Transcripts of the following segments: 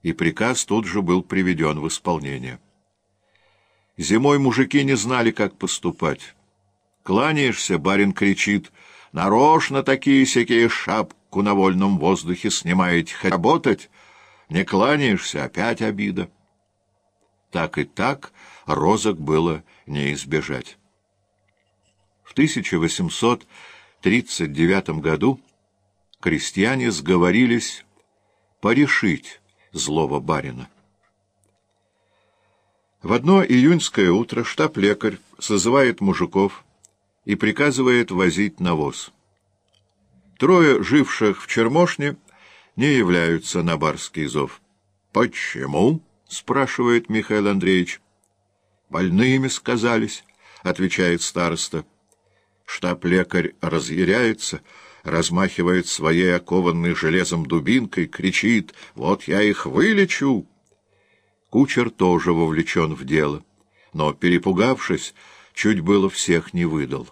и приказ тут же был приведен в исполнение. Зимой мужики не знали, как поступать. Кланяешься, барин кричит: «Нарочно такие-сякие шапку на вольном воздухе снимаете, хоть работать». Не кланяешься — опять обида. Так и так розок было не избежать. В 1839 году крестьяне сговорились порешить злого барина. В одно июньское утро штаб-лекарь созывает мужиков и приказывает возить навоз. Трое живших в Чермошне не являются на барский зов. «Почему?» — спрашивает Михаил Андреевич. «Больными сказались», — отвечает староста. Штаб-лекарь разъяряется, размахивает своей окованной железом дубинкой, кричит: «Вот я их вылечу!» Кучер тоже вовлечен в дело, но, перепугавшись, чуть было всех не выдал.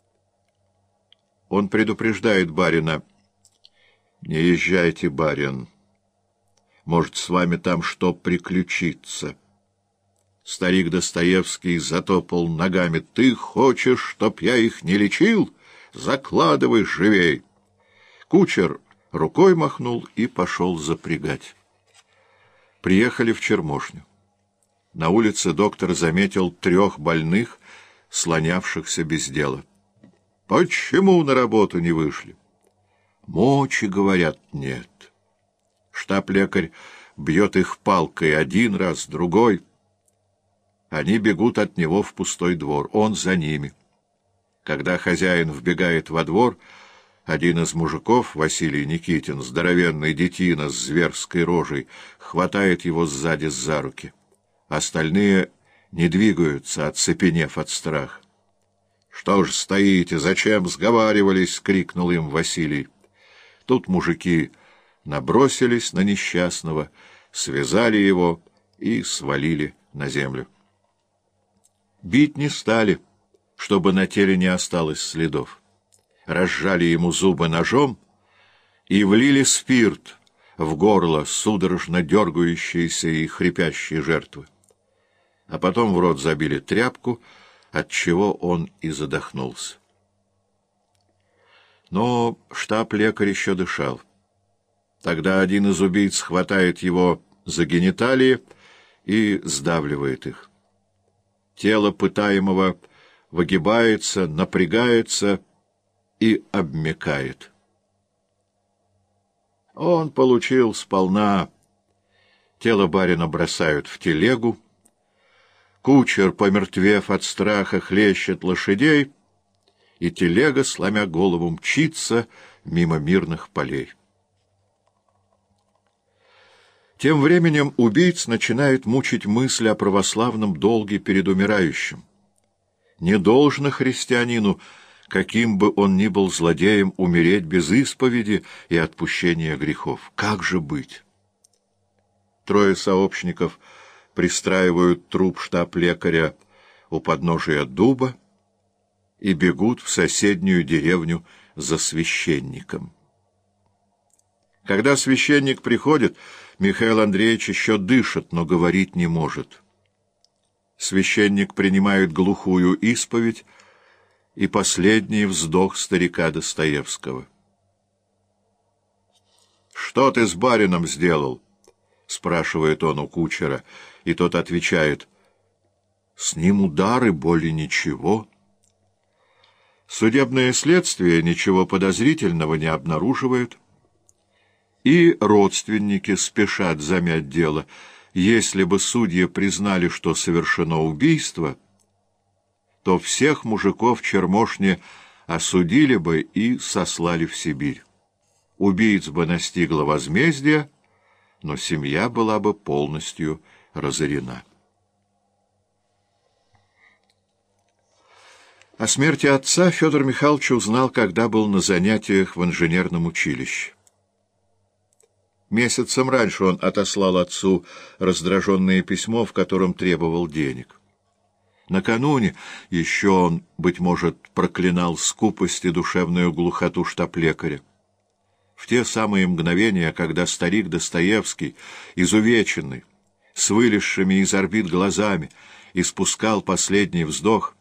Он предупреждает барина: «Не езжайте, барин, может, с вами там что приключится». Старик Достоевский затопал ногами: «Ты хочешь, чтоб я их не лечил? Закладывай живей!» Кучер рукой махнул и пошел запрягать. Приехали в Чермошню. На улице доктор заметил 3 больных, слонявшихся без дела. «Почему на работу не вышли?» «Мочи, говорят, нет». Штаб-лекарь бьет их палкой один раз, другой. Они бегут от него в пустой двор, он за ними. Когда хозяин вбегает во двор, один из мужиков, Василий Никитин, здоровенный детина с зверской рожей, хватает его сзади за руки. Остальные не двигаются, оцепенев от страха. «Что ж стоите? Зачем сговаривались?» — крикнул им Василий. Тут мужики набросились на несчастного, связали его и свалили на землю. Бить не стали, чтобы на теле не осталось следов. Разжали ему зубы ножом и влили спирт в горло судорожно дергающейся и хрипящей жертвы. А потом в рот забили тряпку, отчего он и задохнулся. Но штаб-лекарь еще дышал. Тогда один из убийц хватает его за гениталии и сдавливает их. Тело пытаемого выгибается, напрягается и обмякает. Он получил сполна. Тело барина бросают в телегу. Кучер, помертвев от страха, хлещет лошадей, и телега, сломя голову, мчится мимо мирных полей. Тем временем убийц начинает мучить мысль о православном долге перед умирающим. Не должно христианину, каким бы он ни был злодеем, умереть без исповеди и отпущения грехов. Как же быть? 3 сообщников пристраивают труп штаб-лекаря у подножия дуба и бегут в соседнюю деревню за священником. Когда священник приходит, Михаил Андреевич еще дышит, но говорить не может. Священник принимает глухую исповедь и последний вздох старика Достоевского. «Что ты с барином сделал?» — спрашивает он у кучера, и тот отвечает: «С ним удары, более ничего». Судебное следствие ничего подозрительного не обнаруживает, и родственники спешат замять дело. Если бы судьи признали, что совершено убийство, то всех мужиков Чермошни осудили бы и сослали в Сибирь. Убийц бы настигло возмездие, но семья была бы полностью разорена. О смерти отца Федор Михайлович узнал, когда был на занятиях в инженерном училище. Месяцем раньше он отослал отцу раздраженное письмо, в котором требовал денег. Накануне еще он, быть может, проклинал скупость и душевную глухоту штаб-лекаря. В те самые мгновения, когда старик Достоевский, изувеченный, с вылезшими из орбит глазами, испускал последний вздох,